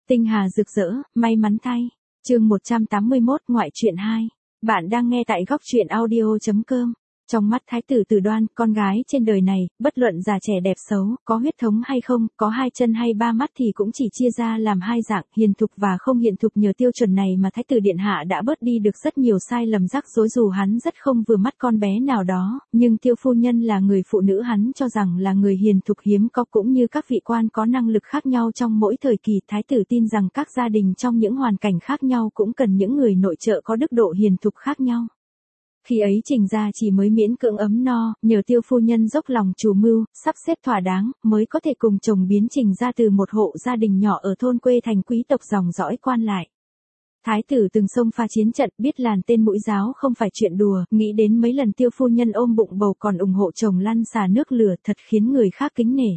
Tinh hà rực rỡ, may mắn thay. Chương 181 ngoại truyện 2. Bạn đang nghe tại góc truyện audio.com. Trong mắt thái tử Từ Đoan, con gái trên đời này, bất luận già trẻ đẹp xấu, có huyết thống hay không, có hai chân hay ba mắt thì cũng chỉ chia ra làm hai dạng, hiền thục và không hiền thục. Nhờ tiêu chuẩn này mà thái tử điện hạ đã bớt đi được rất nhiều sai lầm rắc rối. Dù hắn rất không vừa mắt con bé nào đó, nhưng tiêu phu nhân là người phụ nữ hắn cho rằng là người hiền thục hiếm có, cũng như các vị quan có năng lực khác nhau trong mỗi thời kỳ. Thái tử tin rằng các gia đình trong những hoàn cảnh khác nhau cũng cần những người nội trợ có đức độ hiền thục khác nhau. Khi ấy Trình gia chỉ mới miễn cưỡng ấm no, nhờ tiêu phu nhân dốc lòng chủ mưu, sắp xếp thỏa đáng, mới có thể cùng chồng biến Trình gia từ một hộ gia đình nhỏ ở thôn quê thành quý tộc dòng dõi quan lại. Thái tử từng xông pha chiến trận, biết làn tên mũi giáo không phải chuyện đùa, nghĩ đến mấy lần tiêu phu nhân ôm bụng bầu còn ủng hộ chồng lăn xả nước lửa, thật khiến người khác kính nể.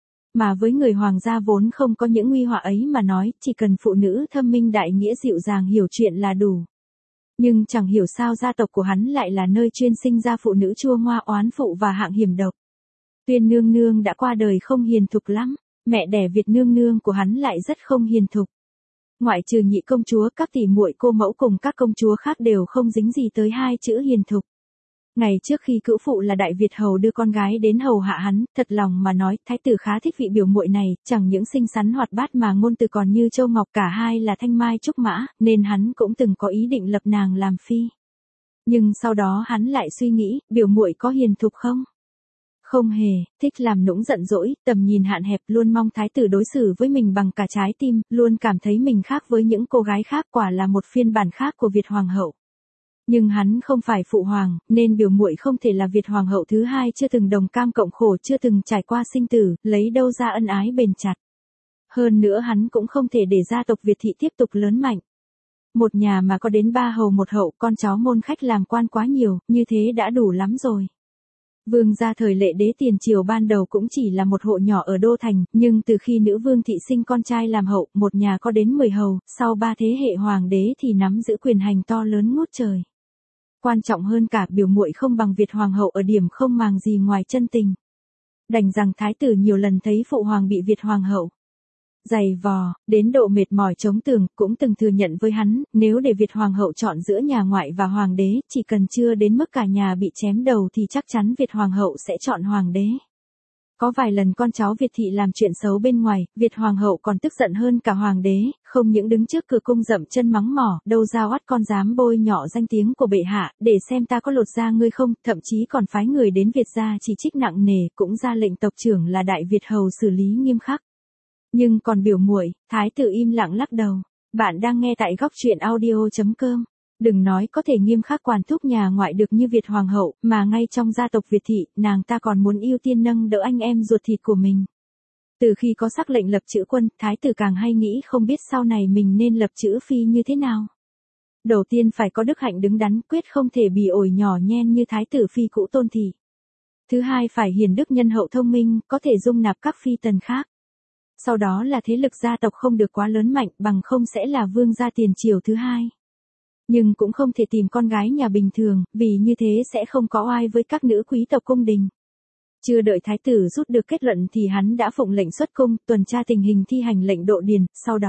Mà với người hoàng gia vốn không có những nguy họa ấy mà nói, chỉ cần phụ nữ thâm minh đại nghĩa dịu dàng hiểu chuyện là đủ. Nhưng chẳng hiểu sao gia tộc của hắn lại là nơi chuyên sinh ra phụ nữ chua ngoa oán phụ và hạng hiểm độc. Tuyên nương nương đã qua đời không hiền thục lắm, mẹ đẻ Việt nương nương của hắn lại rất không hiền thục. Ngoại trừ nhị công chúa, các tỷ muội cô mẫu cùng các công chúa khác đều không dính gì tới hai chữ hiền thục. Ngày trước khi cữu phụ là Đại Việt hầu đưa con gái đến hầu hạ hắn, thật lòng mà nói, thái tử khá thích vị biểu muội này, chẳng những xinh xắn hoạt bát mà ngôn từ còn như châu ngọc, cả hai là thanh mai trúc mã, nên hắn cũng từng có ý định lập nàng làm phi. Nhưng sau đó hắn lại suy nghĩ, biểu muội có hiền thục không? Không hề, thích làm nũng giận dỗi, tầm nhìn hạn hẹp, luôn mong thái tử đối xử với mình bằng cả trái tim, luôn cảm thấy mình khác với những cô gái khác, quả là một phiên bản khác của Việt hoàng hậu. Nhưng hắn không phải phụ hoàng, nên biểu muội không thể là Việt hoàng hậu thứ hai, chưa từng đồng cam cộng khổ, chưa từng trải qua sinh tử, lấy đâu ra ân ái bền chặt. Hơn nữa hắn cũng không thể để gia tộc Việt thị tiếp tục lớn mạnh. Một nhà mà có đến 3 hầu 1 hậu, con cháu môn khách làm quan quá nhiều, như thế đã đủ lắm rồi. Vương gia thời Lệ Đế tiền triều ban đầu cũng chỉ là một hộ nhỏ ở đô thành, nhưng từ khi nữ vương thị sinh con trai làm hậu, một nhà có đến 10 hầu, sau 3 thế hệ hoàng đế thì nắm giữ quyền hành to lớn ngút trời. Quan trọng hơn cả, biểu muội không bằng Việt hoàng hậu ở điểm không màng gì ngoài chân tình. Đành rằng thái tử nhiều lần thấy phụ hoàng bị Việt hoàng hậu giày vò, đến độ mệt mỏi chống tường, cũng từng thừa nhận với hắn, nếu để Việt hoàng hậu chọn giữa nhà ngoại và hoàng đế, chỉ cần chưa đến mức cả nhà bị chém đầu thì chắc chắn Việt hoàng hậu sẽ chọn hoàng đế. Có vài lần con cháu Việt thị làm chuyện xấu bên ngoài, Việt hoàng hậu còn tức giận hơn cả hoàng đế, không những đứng trước cửa cung dậm chân mắng mỏ, đâu ra oắt con dám bôi nhọ danh tiếng của bệ hạ, để xem ta có lột da ngươi không, thậm chí còn phái người đến Việt gia chỉ trích nặng nề, cũng ra lệnh tộc trưởng là Đại Việt hầu xử lý nghiêm khắc. Nhưng còn biểu muội, thái tử im lặng lắc đầu. Bạn đang nghe tại góc truyện audio.com. Đừng nói có thể nghiêm khắc quản thúc nhà ngoại được như Việt hoàng hậu, mà ngay trong gia tộc Việt thị, nàng ta còn muốn ưu tiên nâng đỡ anh em ruột thịt của mình. Từ khi có sắc lệnh lập chữ quân, thái tử càng hay nghĩ không biết sau này mình nên lập chữ phi như thế nào. Đầu tiên phải có đức hạnh đứng đắn, quyết không thể bỉ ổi nhỏ nhen như thái tử phi cũ Tôn thị. Thứ hai phải hiền đức nhân hậu thông minh, có thể dung nạp các phi tần khác. Sau đó là thế lực gia tộc không được quá lớn mạnh, bằng không sẽ là vương gia tiền triều thứ hai. Nhưng cũng không thể tìm con gái nhà bình thường, vì như thế sẽ không có oai với các nữ quý tộc cung đình. Chưa đợi thái tử rút được kết luận thì hắn đã phụng lệnh xuất cung, tuần tra tình hình thi hành lệnh độ điền,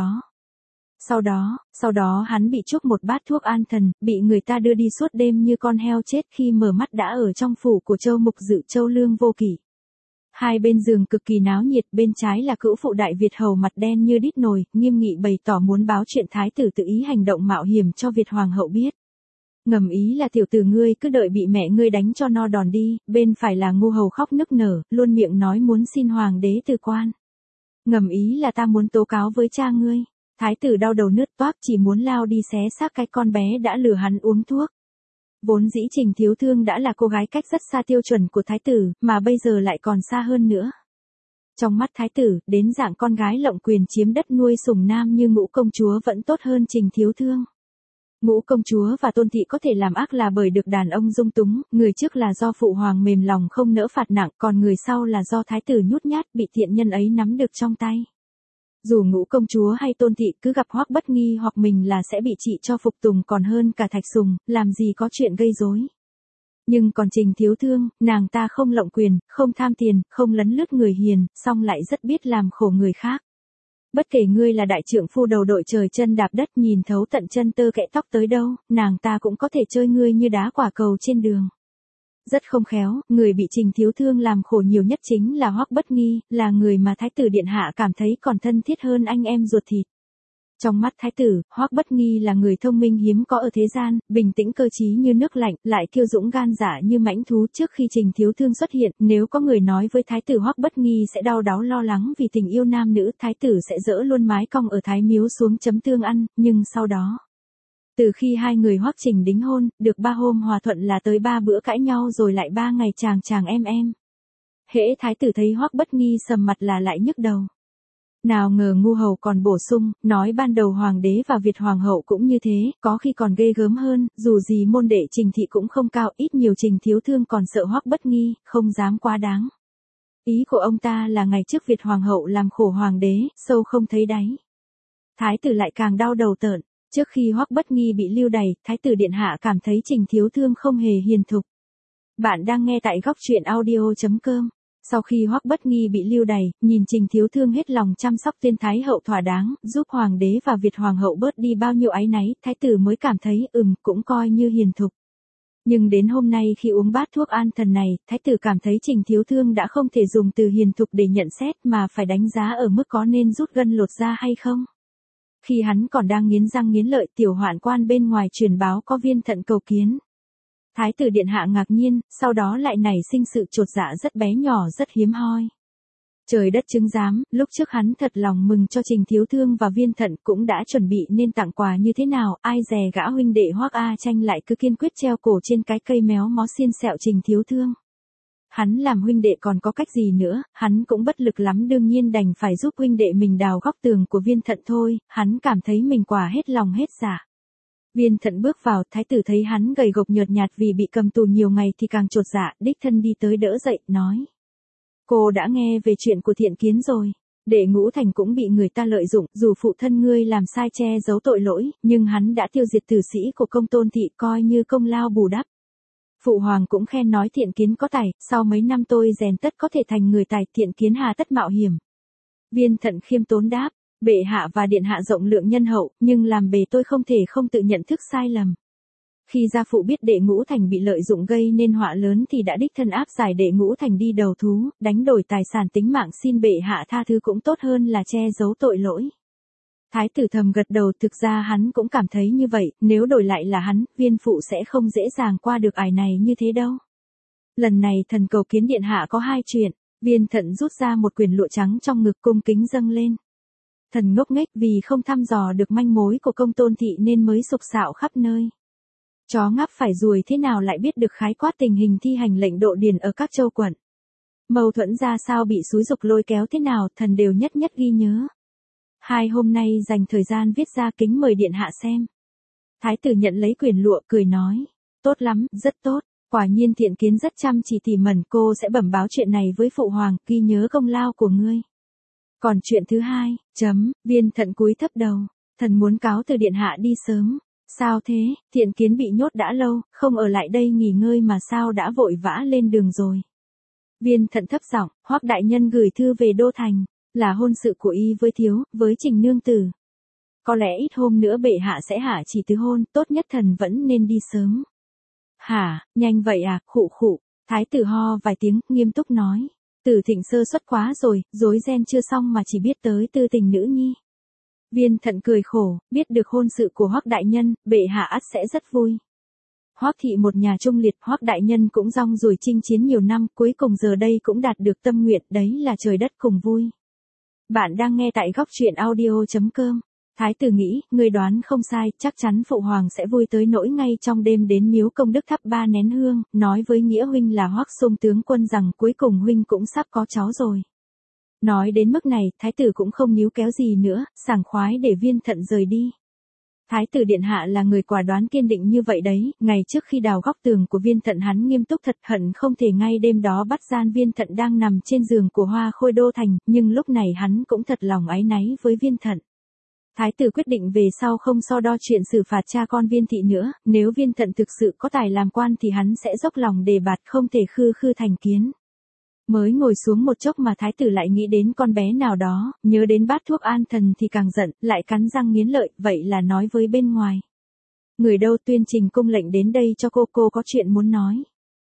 sau đó hắn bị chuốc một bát thuốc an thần, bị người ta đưa đi suốt đêm như con heo chết, khi mở mắt đã ở trong phủ của Châu Mục Dự Châu Lương Vô Kỷ. Hai bên giường cực kỳ náo nhiệt, bên trái là cữu phụ Đại Việt hầu mặt đen như đít nồi, nghiêm nghị bày tỏ muốn báo chuyện thái tử tự ý hành động mạo hiểm cho Việt hoàng hậu biết. Ngầm ý là tiểu tử ngươi cứ đợi bị mẹ ngươi đánh cho no đòn đi, bên phải là ngu hầu khóc nức nở, luôn miệng nói muốn xin hoàng đế từ quan. Ngầm ý là ta muốn tố cáo với cha ngươi. Thái tử đau đầu nứt toác, chỉ muốn lao đi xé xác cái con bé đã lừa hắn uống thuốc. Vốn dĩ Trình Thiếu Thương đã là cô gái cách rất xa tiêu chuẩn của thái tử, mà bây giờ lại còn xa hơn nữa. Trong mắt thái tử, đến dạng con gái lộng quyền chiếm đất nuôi sủng nam như Ngũ công chúa vẫn tốt hơn Trình Thiếu Thương. Ngũ công chúa và Tôn thị có thể làm ác là bởi được đàn ông dung túng, người trước là do phụ hoàng mềm lòng không nỡ phạt nặng, còn người sau là do thái tử nhút nhát bị thiện nhân ấy nắm được trong tay. Dù Ngũ công chúa hay Tôn thị cứ gặp Hoắc Bất Nghi hoặc mình là sẽ bị chị cho phục tùng còn hơn cả Thạch Sùng, làm gì có chuyện gây rối. Nhưng còn Trình Thiếu Thương, nàng ta không lộng quyền, không tham tiền, không lấn lướt người hiền, song lại rất biết làm khổ người khác. Bất kể ngươi là đại trượng phu đầu đội trời chân đạp đất nhìn thấu tận chân tơ kẽ tóc tới đâu, nàng ta cũng có thể chơi ngươi như đá quả cầu trên đường. Rất không khéo, người bị Trình Thiếu Thương làm khổ nhiều nhất chính là Hoắc Bất Nghi, là người mà Thái tử Điện Hạ cảm thấy còn thân thiết hơn anh em ruột thịt. Trong mắt Thái tử, Hoắc Bất Nghi là người thông minh hiếm có ở thế gian, bình tĩnh cơ trí như nước lạnh, lại kiêu dũng gan dạ như mãnh thú. Trước khi Trình Thiếu Thương xuất hiện, nếu có người nói với Thái tử Hoắc Bất Nghi sẽ đau đáu lo lắng vì tình yêu nam nữ, Thái tử sẽ dỡ luôn mái cong ở Thái Miếu xuống chấm tương ăn, nhưng sau đó, từ khi hai người Hoắc Trình đính hôn, được 3 hôm hòa thuận là tới 3 bữa cãi nhau rồi lại 3 ngày chàng chàng em. Hễ Thái tử thấy Hoắc Bất Nghi sầm mặt là lại nhức đầu. Nào ngờ ngu hầu còn bổ sung, nói ban đầu hoàng đế và Việt hoàng hậu cũng như thế, có khi còn ghê gớm hơn, dù gì môn đệ Trình thị cũng không cao, ít nhiều Trình Thiếu Thương còn sợ Hoắc Bất Nghi, không dám quá đáng. Ý của ông ta là ngày trước Việt hoàng hậu làm khổ hoàng đế, sâu không thấy đáy. Thái tử lại càng đau đầu tợn, trước khi Hoắc Bất Nghi bị lưu đày, Thái tử Điện Hạ cảm thấy Trình Thiếu Thương không hề hiền thục. Bạn đang nghe tại góc truyện audio.com. Sau khi Hoắc Bất Nghi bị lưu đày, nhìn Trình Thiếu Thương hết lòng chăm sóc tiên thái hậu thỏa đáng, giúp hoàng đế và Việt hoàng hậu bớt đi bao nhiêu áy náy, thái tử mới cảm thấy cũng coi như hiền thục. Nhưng đến hôm nay khi uống bát thuốc an thần này, thái tử cảm thấy Trình Thiếu Thương đã không thể dùng từ hiền thục để nhận xét mà phải đánh giá ở mức có nên rút gân lột da hay không. Khi hắn còn đang nghiến răng nghiến lợi, tiểu hoạn quan bên ngoài truyền báo có viên thận cầu kiến. Thái tử Điện Hạ ngạc nhiên, sau đó lại nảy sinh sự chột dạ rất bé nhỏ rất hiếm hoi. Trời đất chứng giám, lúc trước hắn thật lòng mừng cho Trình Thiếu Thương và viên thận cũng đã chuẩn bị nên tặng quà như thế nào, ai dè gã huynh đệ Hoắc A Tranh lại cứ kiên quyết treo cổ trên cái cây méo mó xiên sẹo Trình Thiếu Thương. Hắn làm huynh đệ còn có cách gì nữa, hắn cũng bất lực lắm đương nhiên đành phải giúp huynh đệ mình đào góc tường của viên thận thôi, hắn cảm thấy mình quả hết lòng hết dạ. Viên thận bước vào, thái tử thấy hắn gầy gộc nhợt nhạt vì bị cầm tù nhiều ngày thì càng chột dạ, đích thân đi tới đỡ dậy, nói. Cô đã nghe về chuyện của Thiện Kiến rồi. Đệ Ngũ Thành cũng bị người ta lợi dụng, dù phụ thân ngươi làm sai che giấu tội lỗi, nhưng hắn đã tiêu diệt tử sĩ của Công Tôn thị coi như công lao bù đắp. Phụ hoàng cũng khen nói Thiện Kiến có tài, sau mấy năm tôi rèn tất có thể thành người tài, Thiện Kiến hà tất mạo hiểm. Viên thận khiêm tốn đáp. Bệ hạ và điện hạ rộng lượng nhân hậu, nhưng làm bề tôi không thể không tự nhận thức sai lầm. Khi gia phụ biết Đệ Ngũ Thành bị lợi dụng gây nên họa lớn thì đã đích thân áp giải Đệ Ngũ Thành đi đầu thú, đánh đổi tài sản tính mạng xin bệ hạ tha thứ cũng tốt hơn là che giấu tội lỗi. Thái tử thầm gật đầu, thực ra hắn cũng cảm thấy như vậy, nếu đổi lại là hắn, viên phụ sẽ không dễ dàng qua được ải này như thế đâu. Lần này thần cầu kiến điện hạ có 2 chuyện, viên thận rút ra một quyển lụa trắng trong ngực cung kính dâng lên. Thần ngốc nghếch vì không thăm dò được manh mối của Công Tôn thị nên mới sục sạo khắp nơi. Chó ngáp phải ruồi thế nào lại biết được khái quát tình hình thi hành lệnh độ điền ở các châu quận. Mâu thuẫn ra sao bị xúi giục lôi kéo thế nào thần đều nhất nhất ghi nhớ. 2 hôm nay dành thời gian viết ra kính mời điện hạ xem. Thái tử nhận lấy quyển lụa cười nói. Tốt lắm, rất tốt. Quả nhiên Thiện Kiến rất chăm chỉ tỉ mẩn, cô sẽ bẩm báo chuyện này với phụ hoàng, ghi nhớ công lao của ngươi. Còn chuyện thứ 2, viên thận cúi thấp đầu, thần muốn cáo từ điện hạ đi sớm. Sao thế, Thiện Kiến bị nhốt đã lâu, không ở lại đây nghỉ ngơi mà sao đã vội vã lên đường rồi. Viên thận thấp giọng, Hoắc đại nhân gửi thư về Đô Thành, là hôn sự của y với thiếu, với Trình nương tử. Có lẽ ít hôm nữa bệ hạ sẽ hạ chỉ tứ hôn, tốt nhất thần vẫn nên đi sớm. Hả, nhanh vậy à, khụ khụ, thái tử ho vài tiếng, nghiêm túc nói. Tử Thịnh sơ suất quá rồi, rối ren chưa xong mà chỉ biết tới tư tình nữ nhi. Viên thận cười khổ, biết được hôn sự của Hoắc đại nhân, bệ hạ ắt sẽ rất vui. Hoắc thị một nhà trung liệt, Hoắc đại nhân cũng rong ruổi chinh chiến nhiều năm, cuối cùng giờ đây cũng đạt được tâm nguyện, đấy là trời đất cùng vui. Bạn đang nghe tại góc truyện audio.com. Thái tử nghĩ, người đoán không sai, chắc chắn phụ hoàng sẽ vui tới nỗi ngay trong đêm đến miếu công đức thắp 3 nén hương, nói với nghĩa huynh là Hoắc Xung tướng quân rằng cuối cùng huynh cũng sắp có cháu rồi. Nói đến mức này, thái tử cũng không níu kéo gì nữa, sảng khoái để viên thận rời đi. Thái tử điện hạ là người quả đoán kiên định như vậy đấy, ngày trước khi đào góc tường của viên thận hắn nghiêm túc thật hận không thể ngay đêm đó bắt gian viên thận đang nằm trên giường của Hoa Khôi Đô Thành, nhưng lúc này hắn cũng thật lòng áy náy với viên thận. Thái tử quyết định về sau không so đo chuyện xử phạt cha con viên thị nữa, nếu viên thận thực sự có tài làm quan thì hắn sẽ dốc lòng đề bạt không thể khư khư thành kiến. Mới ngồi xuống một chốc mà thái tử lại nghĩ đến con bé nào đó, nhớ đến bát thuốc an thần thì càng giận, lại cắn răng nghiến lợi, vậy là nói với bên ngoài. Người đâu, Tuyên Trình cung lệnh đến đây cho cô có chuyện muốn nói.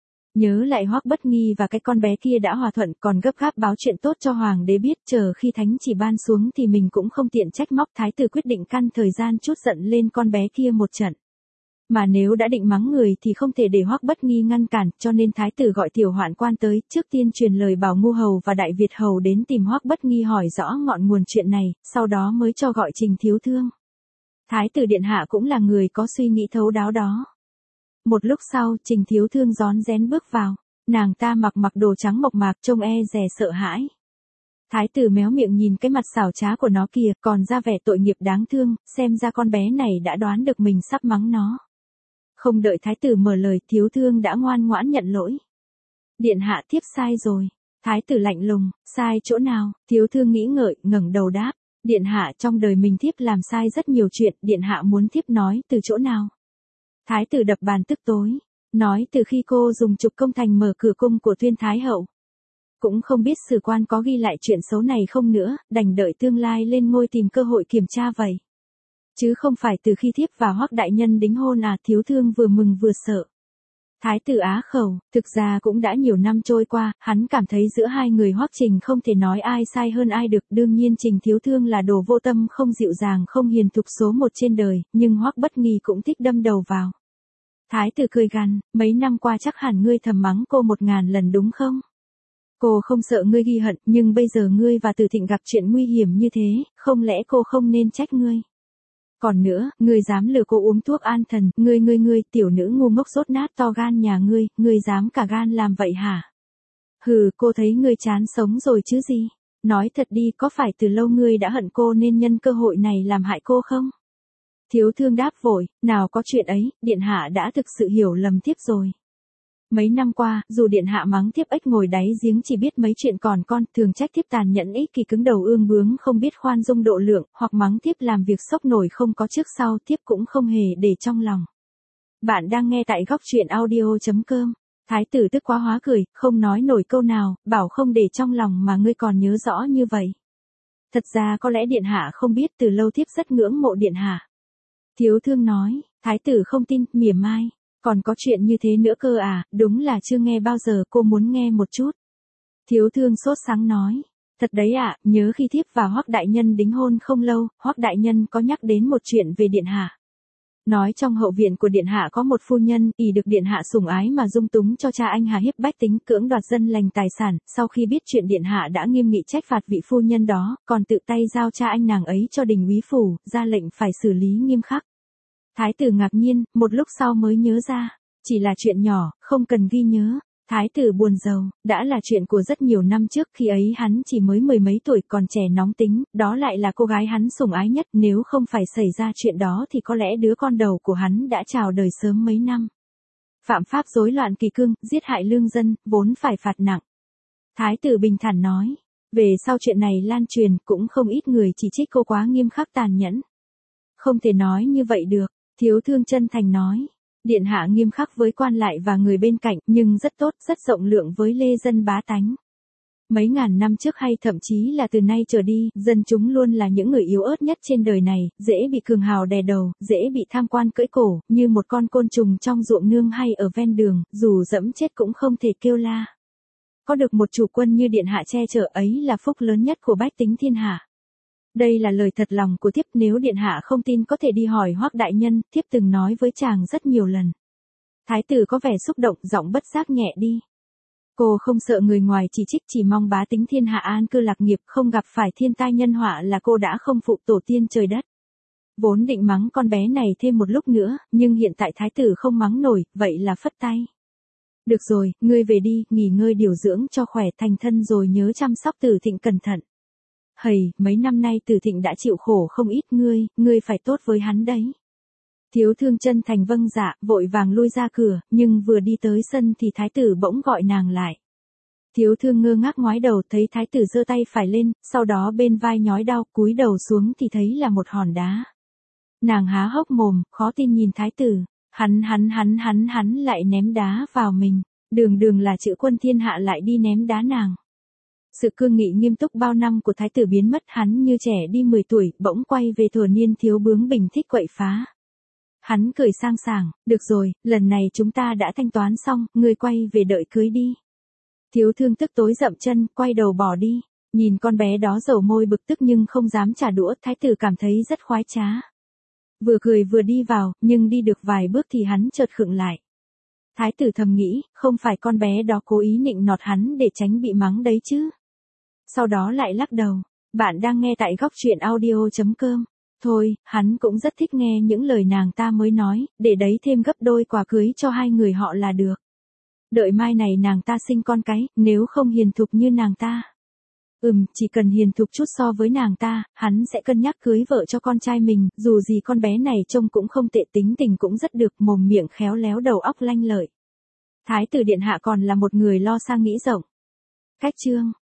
Nhớ lại Hoắc Bất Nghi và cái con bé kia đã hòa thuận, còn gấp gáp báo chuyện tốt cho hoàng đế biết, chờ khi thánh chỉ ban xuống thì mình cũng không tiện trách móc. Thái tử quyết định căn thời gian chút giận lên con bé kia một trận. Mà nếu đã định mắng người thì không thể để Hoắc Bất Nghi ngăn cản, cho nên thái tử gọi tiểu hoạn quan tới, trước tiên truyền lời bảo Ngu hầu và Đại Việt hầu đến tìm Hoắc Bất Nghi hỏi rõ ngọn nguồn chuyện này, sau đó mới cho gọi Trình Thiếu Thương. Thái tử điện hạ cũng là người có suy nghĩ thấu đáo đó. Một lúc sau, Trình Thiếu Thương rón rén bước vào, nàng ta mặc đồ trắng mộc mạc, trông e dè sợ hãi. Thái tử méo miệng nhìn cái mặt xảo trá của nó kìa, còn ra vẻ tội nghiệp đáng thương, xem ra con bé này đã đoán được mình sắp mắng nó. Không đợi thái tử mở lời, Thiếu Thương đã ngoan ngoãn nhận lỗi. Điện hạ, thiếp sai rồi. Thái tử lạnh lùng, sai chỗ nào? Thiếu Thương nghĩ ngợi, ngẩng đầu đáp. Điện hạ, trong đời mình thiếp làm sai rất nhiều chuyện, điện hạ muốn thiếp nói từ chỗ nào? Thái tử đập bàn tức tối, nói từ khi cô dùng trục công thành mở cửa cung của Tuyên Thái hậu. Cũng không biết sử quan có ghi lại chuyện xấu này không nữa, đành đợi tương lai lên ngôi tìm cơ hội kiểm tra vậy. Chứ không phải từ khi thiếp và Hoắc đại nhân đính hôn à? Thiếu Thương vừa mừng vừa sợ. Thái tử á khẩu, thực ra cũng đã nhiều năm trôi qua, hắn cảm thấy giữa hai người Hoắc Trình không thể nói ai sai hơn ai được, đương nhiên Trình Thiếu Thương là đồ vô tâm không dịu dàng không hiền thục số một trên đời, nhưng Hoắc Bất Nghi cũng thích đâm đầu vào. Thái tử cười gằn, mấy năm qua chắc hẳn ngươi thầm mắng cô 1000 lần đúng không? Cô không sợ ngươi ghi hận, nhưng bây giờ ngươi và Từ Thịnh gặp chuyện nguy hiểm như thế, không lẽ cô không nên trách ngươi? Còn nữa, ngươi dám lừa cô uống thuốc an thần, ngươi, tiểu nữ ngu ngốc dốt nát to gan nhà ngươi dám cả gan làm vậy hả? Hừ, cô thấy ngươi chán sống rồi chứ gì? Nói thật đi, có phải từ lâu ngươi đã hận cô nên nhân cơ hội này làm hại cô không? Thiếu Thương đáp vội, nào có chuyện ấy, điện hạ đã thực sự hiểu lầm thiếp rồi. Mấy năm qua, dù điện hạ mắng thiếp ếch ngồi đáy giếng chỉ biết mấy chuyện còn con, thường trách thiếp tàn nhẫn ích kỷ cứng đầu ương bướng không biết khoan dung độ lượng, hoặc mắng thiếp làm việc sốc nổi không có trước sau, thiếp cũng không hề để trong lòng. Bạn đang nghe tại góc truyện audio.com. Thái tử tức quá hóa cười, không nói nổi câu nào, bảo không để trong lòng mà ngươi còn nhớ rõ như vậy. Thật ra có lẽ điện hạ không biết, từ lâu thiếp rất ngưỡng mộ điện hạ. Thiếu Thương nói, thái tử không tin, mỉa mai. Còn có chuyện như thế nữa cơ à, đúng là chưa nghe bao giờ, cô muốn nghe một chút. Thiếu Thương sốt sắng nói, thật đấy ạ, nhớ khi thiếp và Hoắc đại nhân đính hôn không lâu, Hoắc đại nhân có nhắc đến một chuyện về điện hạ. Nói trong hậu viện của điện hạ có một phu nhân, ỷ được điện hạ sủng ái mà dung túng cho cha anh hà hiếp bách tính, cưỡng đoạt dân lành tài sản, sau khi biết chuyện điện hạ đã nghiêm nghị trách phạt vị phu nhân đó, còn tự tay giao cha anh nàng ấy cho đình úy phủ, ra lệnh phải xử lý nghiêm khắc. Thái tử ngạc nhiên, một lúc sau mới nhớ ra, chỉ là chuyện nhỏ, không cần ghi nhớ. Thái tử buồn rầu, đã là chuyện của rất nhiều năm trước, khi ấy hắn chỉ mới 10 mấy tuổi, còn trẻ nóng tính, đó lại là cô gái hắn sủng ái nhất, nếu không phải xảy ra chuyện đó thì có lẽ đứa con đầu của hắn đã chào đời sớm mấy năm. Phạm pháp rối loạn kỷ cương, giết hại lương dân, vốn phải phạt nặng. Thái tử bình thản nói, về sau chuyện này lan truyền, cũng không ít người chỉ trích cô quá nghiêm khắc tàn nhẫn. Không thể nói như vậy được. Thiếu Thương chân thành nói, điện hạ nghiêm khắc với quan lại và người bên cạnh, nhưng rất tốt, rất rộng lượng với lê dân bá tánh. Mấy ngàn năm trước hay thậm chí là từ nay trở đi, dân chúng luôn là những người yếu ớt nhất trên đời này, dễ bị cường hào đè đầu, dễ bị tham quan cưỡi cổ, như một con côn trùng trong ruộng nương hay ở ven đường, dù dẫm chết cũng không thể kêu la. Có được một chủ quân như điện hạ che chở ấy là phúc lớn nhất của bách tính thiên hạ. Đây là lời thật lòng của thiếp, nếu điện hạ không tin có thể đi hỏi Hoắc đại nhân, thiếp từng nói với chàng rất nhiều lần. Thái tử có vẻ xúc động, giọng bất giác nhẹ đi. Cô không sợ người ngoài chỉ trích, chỉ mong bá tính thiên hạ an cư lạc nghiệp, không gặp phải thiên tai nhân họa là cô đã không phụ tổ tiên trời đất. Vốn định mắng con bé này thêm một lúc nữa, nhưng hiện tại thái tử không mắng nổi, vậy là phất tay. Được rồi, ngươi về đi, nghỉ ngơi điều dưỡng cho khỏe, thành thân rồi nhớ chăm sóc Từ Thịnh cẩn thận. Hầy, mấy năm nay Từ Thịnh đã chịu khổ không ít, ngươi phải tốt với hắn đấy. Thiếu Thương chân thành vâng dạ, vội vàng lui ra cửa, nhưng vừa đi tới sân thì thái tử bỗng gọi nàng lại. Thiếu Thương ngơ ngác ngoái đầu, thấy thái tử giơ tay phải lên, sau đó bên vai nhói đau, cúi đầu xuống thì thấy là một hòn đá. Nàng há hốc mồm, khó tin nhìn thái tử, hắn lại ném đá vào mình. Đường đường là chữ quân thiên hạ lại đi ném đá nàng. Sự cương nghị nghiêm túc bao năm của thái tử biến mất, hắn như trẻ đi 10 tuổi, bỗng quay về thuở niên thiếu bướng bỉnh thích quậy phá. Hắn cười sang sảng, được rồi, lần này chúng ta đã thanh toán xong, ngươi quay về đợi cưới đi. Thiếu thương tức tối dậm chân, quay đầu bỏ đi. Nhìn con bé đó dầu môi bực tức nhưng không dám trả đũa, thái tử cảm thấy rất khoái trá. Vừa cười vừa đi vào, nhưng đi được vài bước thì hắn chợt khựng lại. Thái tử thầm nghĩ, không phải con bé đó cố ý nịnh nọt hắn để tránh bị mắng đấy chứ. Sau đó lại lắc đầu. Bạn đang nghe tại góc truyện audio.com. Thôi, hắn cũng rất thích nghe những lời nàng ta mới nói, để đấy thêm gấp đôi quà cưới cho hai người họ là được. Đợi mai này nàng ta sinh con cái, nếu không hiền thục như nàng ta. Chỉ cần hiền thục chút so với nàng ta, hắn sẽ cân nhắc cưới vợ cho con trai mình, dù gì con bé này trông cũng không tệ, tính tình cũng rất được, mồm miệng khéo léo, đầu óc lanh lợi. Thái tử điện hạ còn là một người lo sang nghĩ rộng. Cách chương